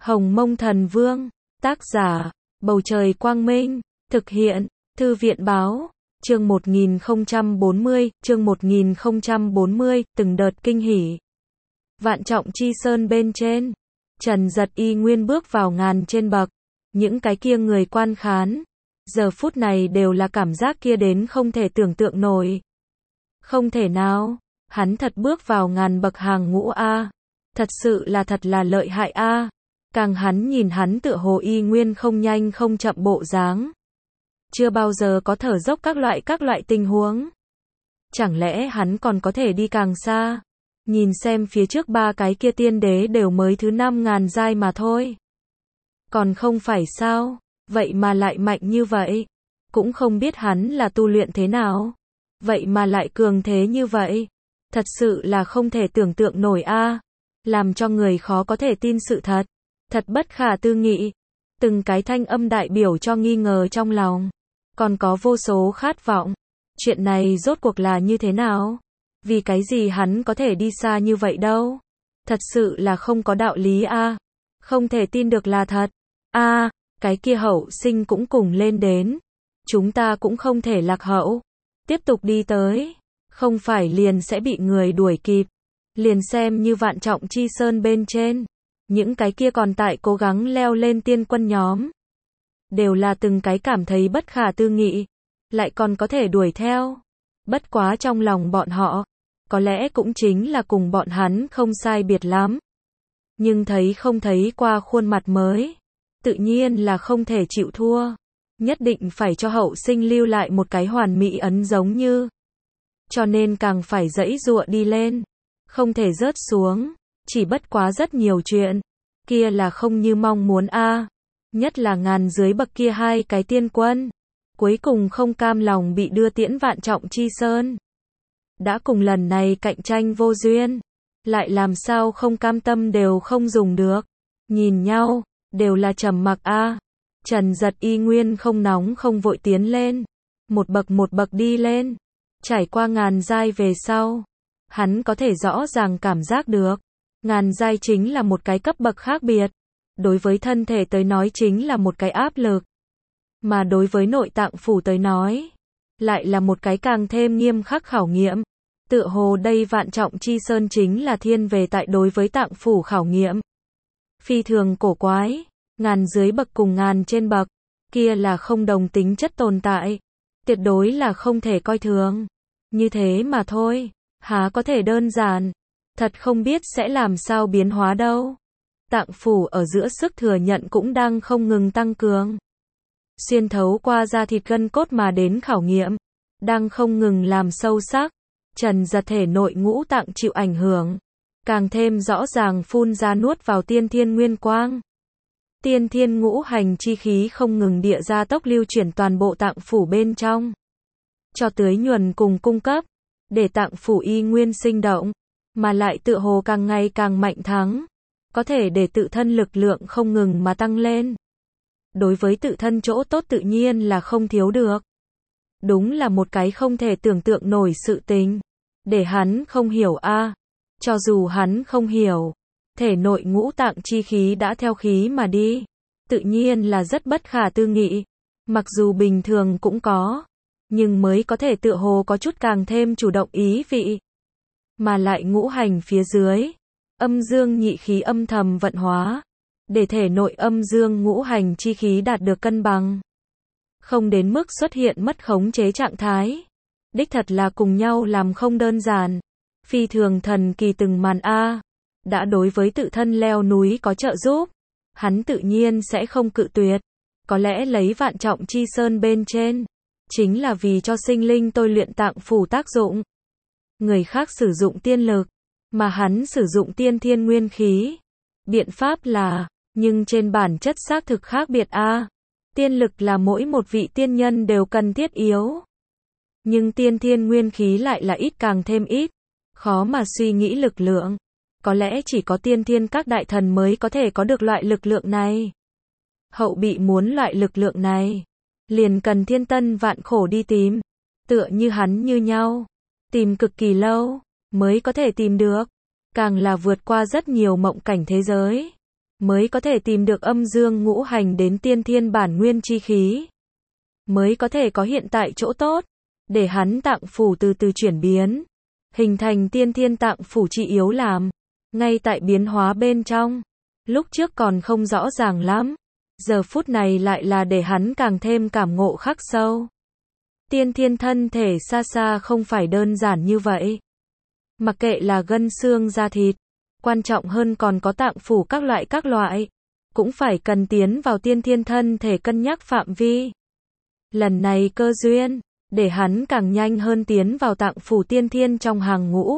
Hồng Mông Thần Vương, tác giả, Bầu Trời Quang Minh, thực hiện, Thư viện Báo, chương 1040, từng đợt kinh hỉ. Vạn Trọng Chi Sơn bên trên, Trần Giật y nguyên bước vào ngàn trên bậc, những cái kia người quan khán, giờ phút này đều là cảm giác kia đến không thể tưởng tượng nổi. Không thể nào, hắn thật bước vào ngàn bậc hàng ngũ a, thật sự là thật là lợi hại a. Càng hắn nhìn hắn tựa hồ y nguyên không nhanh không chậm bộ dáng. Chưa bao giờ có thở dốc các loại tình huống. Chẳng lẽ hắn còn có thể đi càng xa? Nhìn xem phía trước ba cái kia tiên đế đều mới thứ 5.000 giai mà thôi. Còn không phải sao? Vậy mà lại mạnh như vậy. Cũng không biết hắn là tu luyện thế nào. Vậy mà lại cường thế như vậy. Thật sự là không thể tưởng tượng nổi a. Làm cho người khó có thể tin sự thật. Thật bất khả tư nghị. Từng cái thanh âm đại biểu cho nghi ngờ trong lòng. Còn có vô số khát vọng. Chuyện này rốt cuộc là như thế nào? Vì cái gì hắn có thể đi xa như vậy đâu? Thật sự là không có đạo lý a. Không thể tin được là thật. A, cái kia hậu sinh cũng cùng lên đến. Chúng ta cũng không thể lạc hậu. Tiếp tục đi tới. Không phải liền sẽ bị người đuổi kịp. Liền xem như Vạn Trọng Chi Sơn bên trên. Những cái kia còn tại cố gắng leo lên tiên quân nhóm. Đều là từng cái cảm thấy bất khả tư nghị. Lại còn có thể đuổi theo. Bất quá trong lòng bọn họ. Có lẽ cũng chính là cùng bọn hắn không sai biệt lắm. Nhưng thấy không thấy qua khuôn mặt mới. Tự nhiên là không thể chịu thua. Nhất định phải cho hậu sinh lưu lại một cái hoàn mỹ ấn giống như. Cho nên càng phải giãy giụa đi lên. Không thể rớt xuống. Chỉ bất quá rất nhiều chuyện. Kia là không như mong muốn a. Nhất là ngàn dưới bậc kia hai cái tiên quân. Cuối cùng không cam lòng bị đưa tiễn Vạn Trọng Chi Sơn. Đã cùng lần này cạnh tranh vô duyên. Lại làm sao không cam tâm đều không dùng được. Nhìn nhau, đều là trầm mặc a. Trần Giật y nguyên không nóng không vội tiến lên. Một bậc đi lên. Trải qua ngàn giai về sau. Hắn có thể rõ ràng cảm giác được. Ngàn giai chính là một cái cấp bậc khác biệt. Đối với thân thể tới nói chính là một cái áp lực. Mà đối với nội tạng phủ tới nói. Lại là một cái càng thêm nghiêm khắc khảo nghiệm. Tựa hồ đây Vạn Trọng Chi Sơn chính là thiên về tại đối với tạng phủ khảo nghiệm. Phi thường cổ quái. Ngàn dưới bậc cùng ngàn trên bậc. Kia là không đồng tính chất tồn tại. Tuyệt đối là không thể coi thường. Như thế mà thôi. Há có thể đơn giản. Thật không biết sẽ làm sao biến hóa đâu. Tạng phủ ở giữa sức thừa nhận cũng đang không ngừng tăng cường. Xuyên thấu qua da thịt gân cốt mà đến khảo nghiệm. Đang không ngừng làm sâu sắc. Trần Giật thể nội ngũ tạng chịu ảnh hưởng. Càng thêm rõ ràng phun ra nuốt vào tiên thiên nguyên quang. Tiên thiên ngũ hành chi khí không ngừng địa ra tốc lưu chuyển toàn bộ tạng phủ bên trong. Cho tưới nhuần cùng cung cấp. Để tạng phủ y nguyên sinh động. Mà lại tựa hồ càng ngày càng mạnh thắng. Có thể để tự thân lực lượng không ngừng mà tăng lên. Đối với tự thân chỗ tốt tự nhiên là không thiếu được. Đúng là một cái không thể tưởng tượng nổi sự tình. Để hắn không hiểu a. Cho dù hắn không hiểu. Thể nội ngũ tạng chi khí đã theo khí mà đi. Tự nhiên là rất bất khả tư nghị. Mặc dù bình thường cũng có. Nhưng mới có thể tựa hồ có chút càng thêm chủ động ý vị. Mà lại ngũ hành phía dưới. Âm dương nhị khí âm thầm vận hóa. Để thể nội âm dương ngũ hành chi khí đạt được cân bằng. Không đến mức xuất hiện mất khống chế trạng thái. Đích thật là cùng nhau làm không đơn giản. Phi thường thần kỳ từng màn a. Đã đối với tự thân leo núi có trợ giúp. Hắn tự nhiên sẽ không cự tuyệt. Có lẽ lấy Vạn Trọng Chi Sơn bên trên. Chính là vì cho sinh linh tôi luyện tạng phủ tác dụng. Người khác sử dụng tiên lực. Mà hắn sử dụng tiên thiên nguyên khí. Biện pháp là. Nhưng trên bản chất xác thực khác biệt a. Tiên lực là mỗi một vị tiên nhân đều cần thiết yếu. Nhưng tiên thiên nguyên khí lại là ít càng thêm ít. Khó mà suy nghĩ lực lượng. Có lẽ chỉ có tiên thiên các đại thần mới có thể có được loại lực lượng này. Hậu bị muốn loại lực lượng này. Liền cần thiên tân vạn khổ đi tìm. Tựa như hắn như nhau. Tìm cực kỳ lâu. Mới có thể tìm được. Càng là vượt qua rất nhiều mộng cảnh thế giới. mới có thể tìm được âm dương ngũ hành đến tiên thiên bản nguyên chi khí, mới có thể có hiện tại chỗ tốt, để hắn tạng phủ từ từ chuyển biến, hình thành tiên thiên tạng phủ chi yếu làm, ngay tại biến hóa bên trong, lúc trước còn không rõ ràng lắm, giờ phút này lại là để hắn càng thêm cảm ngộ khắc sâu. Tiên thiên thân thể xa xa không phải đơn giản như vậy. Mặc kệ là gân xương da thịt, quan trọng hơn còn có tạng phủ các loại, cũng phải cần tiến vào tiên thiên thân thể cân nhắc phạm vi. Lần này cơ duyên, để hắn càng nhanh hơn tiến vào tạng phủ tiên thiên trong hàng ngũ.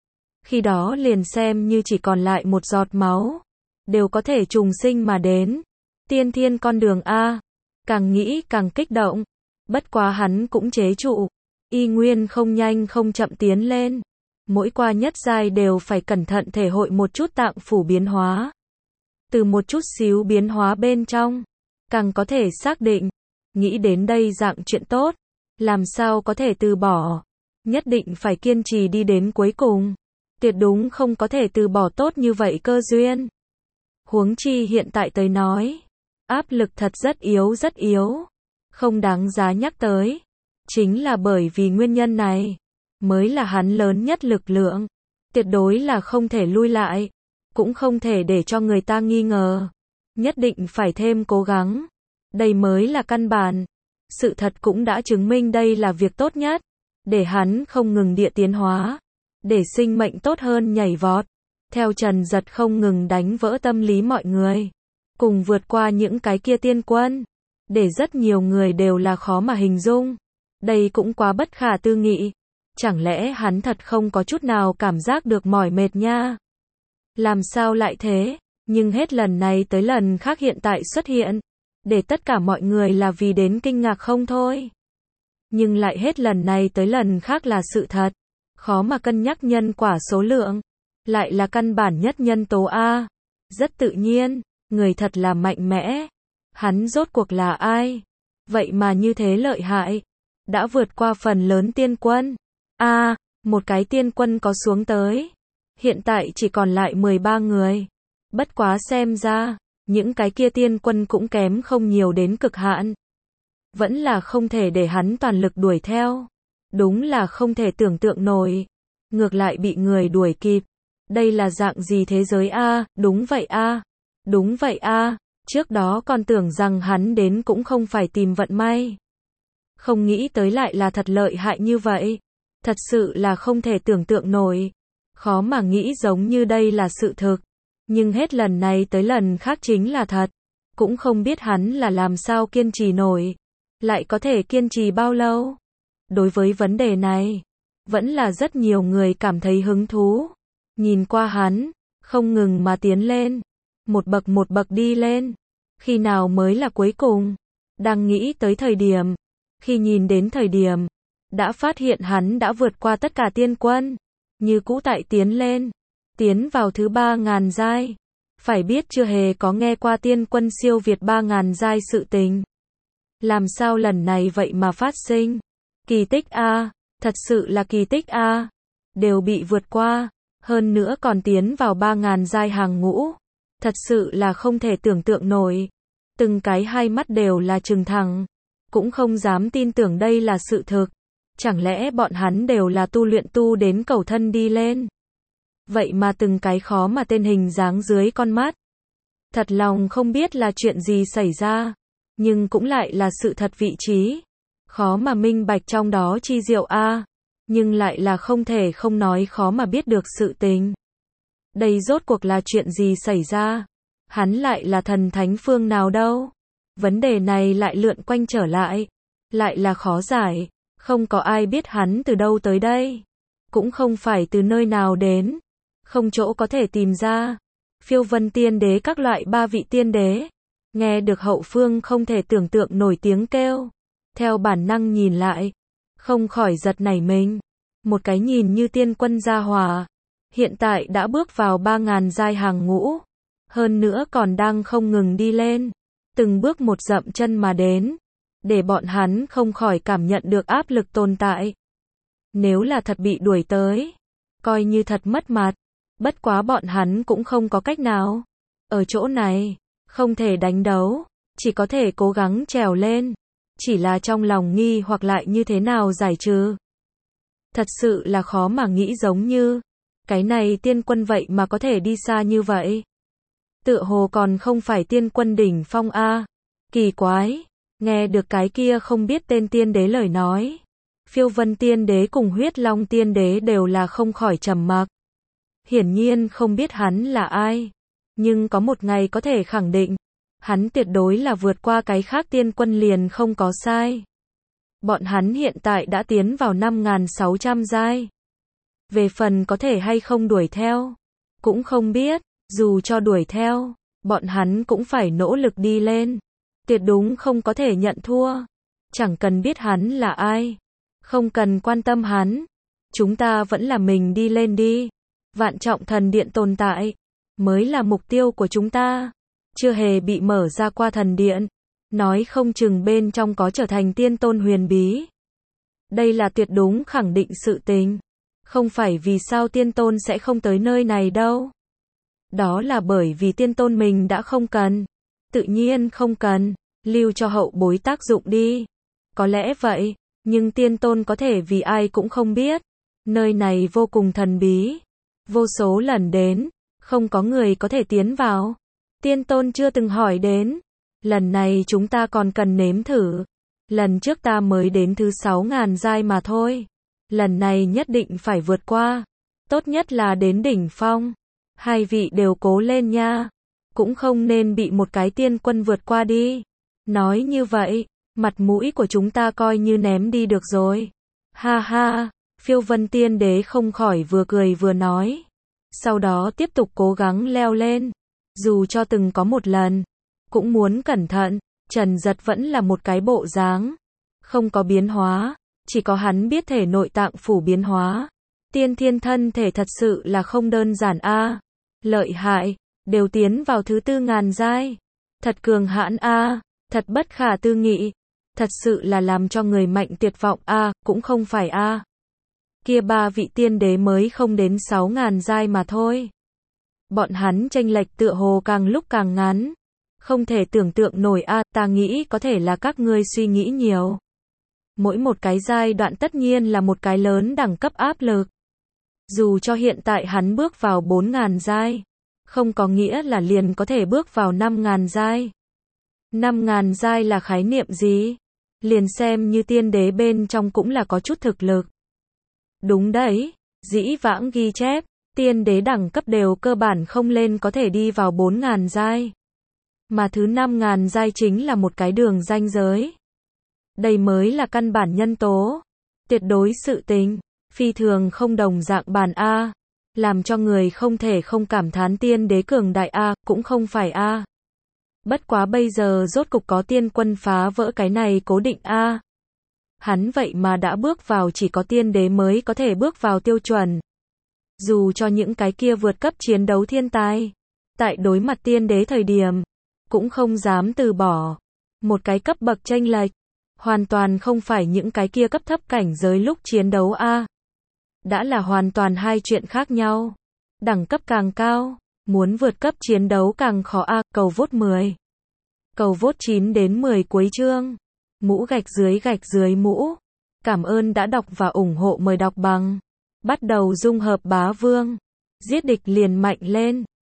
Khi đó liền xem như chỉ còn lại một giọt máu, đều có thể trùng sinh mà đến. Tiên thiên con đường A, càng nghĩ càng kích động, bất quá hắn cũng chế trụ, y nguyên không nhanh không chậm tiến lên. Mỗi qua nhất giai đều phải cẩn thận thể hội một chút tạng phủ biến hóa. Từ một chút xíu biến hóa bên trong, càng có thể xác định, nghĩ đến đây dạng chuyện tốt, làm sao có thể từ bỏ, nhất định phải kiên trì đi đến cuối cùng, tuyệt đúng không có thể từ bỏ tốt như vậy cơ duyên. Huống chi hiện tại tới nói, áp lực thật rất yếu, không đáng giá nhắc tới, chính là bởi vì nguyên nhân này, mới là hắn lớn nhất lực lượng, tuyệt đối là không thể lui lại, cũng không thể để cho người ta nghi ngờ, nhất định phải thêm cố gắng, đây mới là căn bản, sự thật cũng đã chứng minh đây là việc tốt nhất, để hắn không ngừng địa tiến hóa, để sinh mệnh tốt hơn nhảy vọt, theo Trần Giật không ngừng đánh vỡ tâm lý mọi người, cùng vượt qua những cái kia tiên quân, để rất nhiều người đều là khó mà hình dung, đây cũng quá bất khả tư nghị. Chẳng lẽ hắn thật không có chút nào cảm giác được mỏi mệt nha? Làm sao lại thế? Nhưng hết lần này tới lần khác hiện tại xuất hiện, để tất cả mọi người là vì đến kinh ngạc không thôi. Nhưng lại hết lần này tới lần khác là sự thật, khó mà cân nhắc nhân quả số lượng, lại là căn bản nhất nhân tố A. Rất tự nhiên, người thật là mạnh mẽ. Hắn rốt cuộc là ai? Vậy mà như thế lợi hại, đã vượt qua phần lớn tiên quân. Một cái tiên quân có xuống tới. Hiện tại chỉ còn lại 13 người. Bất quá xem ra, những cái kia tiên quân cũng kém không nhiều đến cực hạn. Vẫn là không thể để hắn toàn lực đuổi theo. Đúng là không thể tưởng tượng nổi. Ngược lại bị người đuổi kịp. Đây là dạng gì thế giới a? Đúng vậy a. Đúng vậy a. Trước đó còn tưởng rằng hắn đến cũng không phải tìm vận may. Không nghĩ tới lại là thật lợi hại như vậy. Thật sự là không thể tưởng tượng nổi. Khó mà nghĩ giống như đây là sự thực. Nhưng hết lần này tới lần khác chính là thật. Cũng không biết hắn là làm sao kiên trì nổi. Lại có thể kiên trì bao lâu? Đối với vấn đề này, vẫn là rất nhiều người cảm thấy hứng thú. Nhìn qua hắn, không ngừng mà tiến lên. Một bậc đi lên. Khi nào mới là cuối cùng? Đang nghĩ tới thời điểm. Khi nhìn đến thời điểm, đã phát hiện hắn đã vượt qua tất cả tiên quân. Như cũ tại tiến lên. Tiến vào thứ 3.000 giai. Phải biết chưa hề có nghe qua tiên quân siêu việt 3.000 giai sự tình. Làm sao lần này vậy mà phát sinh? Kỳ tích a, thật sự là kỳ tích a. Đều bị vượt qua, hơn nữa còn tiến vào 3.000 giai hàng ngũ. Thật sự là không thể tưởng tượng nổi. Từng cái hai mắt đều là trừng thẳng, cũng không dám tin tưởng đây là sự thực. Chẳng lẽ bọn hắn đều là tu luyện tu đến cầu thân đi lên? Vậy mà từng cái khó mà tên hình dáng dưới con mắt. Thật lòng không biết là chuyện gì xảy ra, nhưng cũng lại là sự thật vị trí. Khó mà minh bạch trong đó chi diệu a, nhưng lại là không thể không nói khó mà biết được sự tình. Đây rốt cuộc là chuyện gì xảy ra? Hắn lại là thần thánh phương nào đâu? Vấn đề này lại lượn quanh trở lại là khó giải, không có ai biết hắn từ đâu tới đây, cũng không phải từ nơi nào đến, không chỗ có thể tìm ra. Phiêu Vân Tiên Đế các loại 3 vị tiên đế, nghe được hậu phương không thể tưởng tượng nổi tiếng kêu, theo bản năng nhìn lại, không khỏi giật nảy mình. Một cái nhìn như tiên quân gia hỏa, hiện tại đã bước vào 3.000 giai hàng ngũ, hơn nữa còn đang không ngừng đi lên, từng bước một dậm chân mà đến, để bọn hắn không khỏi cảm nhận được áp lực tồn tại. Nếu là thật bị đuổi tới, coi như thật mất mặt, bất quá bọn hắn cũng không có cách nào. Ở chỗ này, không thể đánh đấu, chỉ có thể cố gắng trèo lên. Chỉ là trong lòng nghi hoặc lại như thế nào giải trừ. Thật sự là khó mà nghĩ, giống như cái này tiên quân vậy mà có thể đi xa như vậy. Tựa hồ còn không phải tiên quân đỉnh phong a. Kỳ quái, nghe được cái kia không biết tên tiên đế lời nói. Phiêu Vân tiên đế cùng Huyết Long tiên đế đều là không khỏi trầm mặc. Hiển nhiên không biết hắn là ai. Nhưng có một ngày có thể khẳng định, hắn tuyệt đối là vượt qua cái khác tiên quân liền không có sai. Bọn hắn hiện tại đã tiến vào 5.600 giai. Về phần có thể hay không đuổi theo, cũng không biết, dù cho đuổi theo, bọn hắn cũng phải nỗ lực đi lên. Tuyệt đúng không có thể nhận thua. Chẳng cần biết hắn là ai, không cần quan tâm hắn. Chúng ta vẫn là mình đi lên đi. Vạn Trọng Thần Điện tồn tại, mới là mục tiêu của chúng ta. Chưa hề bị mở ra qua thần điện. Nói không chừng bên trong có trở thành tiên tôn huyền bí. Đây là tuyệt đúng khẳng định sự tình. Không phải vì sao tiên tôn sẽ không tới nơi này đâu. Đó là bởi vì tiên tôn mình đã không cần. Tự nhiên không cần, lưu cho hậu bối tác dụng đi. Có lẽ vậy, nhưng tiên tôn có thể vì ai cũng không biết. Nơi này vô cùng thần bí. Vô số lần đến, không có người có thể tiến vào. Tiên tôn chưa từng hỏi đến. Lần này chúng ta còn cần nếm thử. Lần trước ta mới đến thứ 6.000 giai mà thôi. Lần này nhất định phải vượt qua. Tốt nhất là đến đỉnh phong. Hai vị đều cố lên nha. Cũng không nên bị một cái tiên quân vượt qua đi. Nói như vậy, mặt mũi của chúng ta coi như ném đi được rồi. Ha ha, Phiêu Vân tiên đế không khỏi vừa cười vừa nói. Sau đó tiếp tục cố gắng leo lên. Dù cho từng có một lần, cũng muốn cẩn thận. Trần Giật vẫn là một cái bộ dáng, không có biến hóa, chỉ có hắn biết thể nội tạng phủ biến hóa. Tiên thiên thân thể thật sự là không đơn giản a. Lợi hại, đều tiến vào thứ 4.000 giai. Thật cường hãn a, thật bất khả tư nghị. Thật sự là làm cho người mạnh tuyệt vọng a, cũng không phải a. Kia 3 vị tiên đế mới không đến 6.000 giai mà thôi. Bọn hắn chênh lệch tựa hồ càng lúc càng ngắn. Không thể tưởng tượng nổi a, ta nghĩ có thể là các ngươi suy nghĩ nhiều. Mỗi một cái giai đoạn tất nhiên là một cái lớn đẳng cấp áp lực. Dù cho hiện tại hắn bước vào 4.000 giai, không có nghĩa là liền có thể bước vào 5.000 giai. 5.000 giai là khái niệm gì? Liền xem như tiên đế bên trong cũng là có chút thực lực. Đúng đấy, dĩ vãng ghi chép, tiên đế đẳng cấp đều cơ bản không lên có thể đi vào 4.000 giai. Mà thứ 5.000 giai chính là một cái đường ranh giới. Đây mới là căn bản nhân tố. Tuyệt đối sự tình, phi thường không đồng dạng bản A. Làm cho người không thể không cảm thán tiên đế cường đại A, cũng không phải A. Bất quá bây giờ rốt cục có tiên quân phá vỡ cái này cố định A. Hắn vậy mà đã bước vào chỉ có tiên đế mới có thể bước vào tiêu chuẩn. Dù cho những cái kia vượt cấp chiến đấu thiên tài, tại đối mặt tiên đế thời điểm, cũng không dám từ bỏ. Một cái cấp bậc chênh lệch, hoàn toàn không phải những cái kia cấp thấp cảnh giới lúc chiến đấu A. Đã là hoàn toàn hai chuyện khác nhau. Đẳng cấp càng cao, muốn vượt cấp chiến đấu càng khó A. Cầu vote 10. Cầu vote 9 đến 10 cuối chương. Mũ gạch dưới mũ. Cảm ơn đã đọc và ủng hộ, mời đọc bằng. Bắt đầu dung hợp bá vương. Giết địch liền mạnh lên.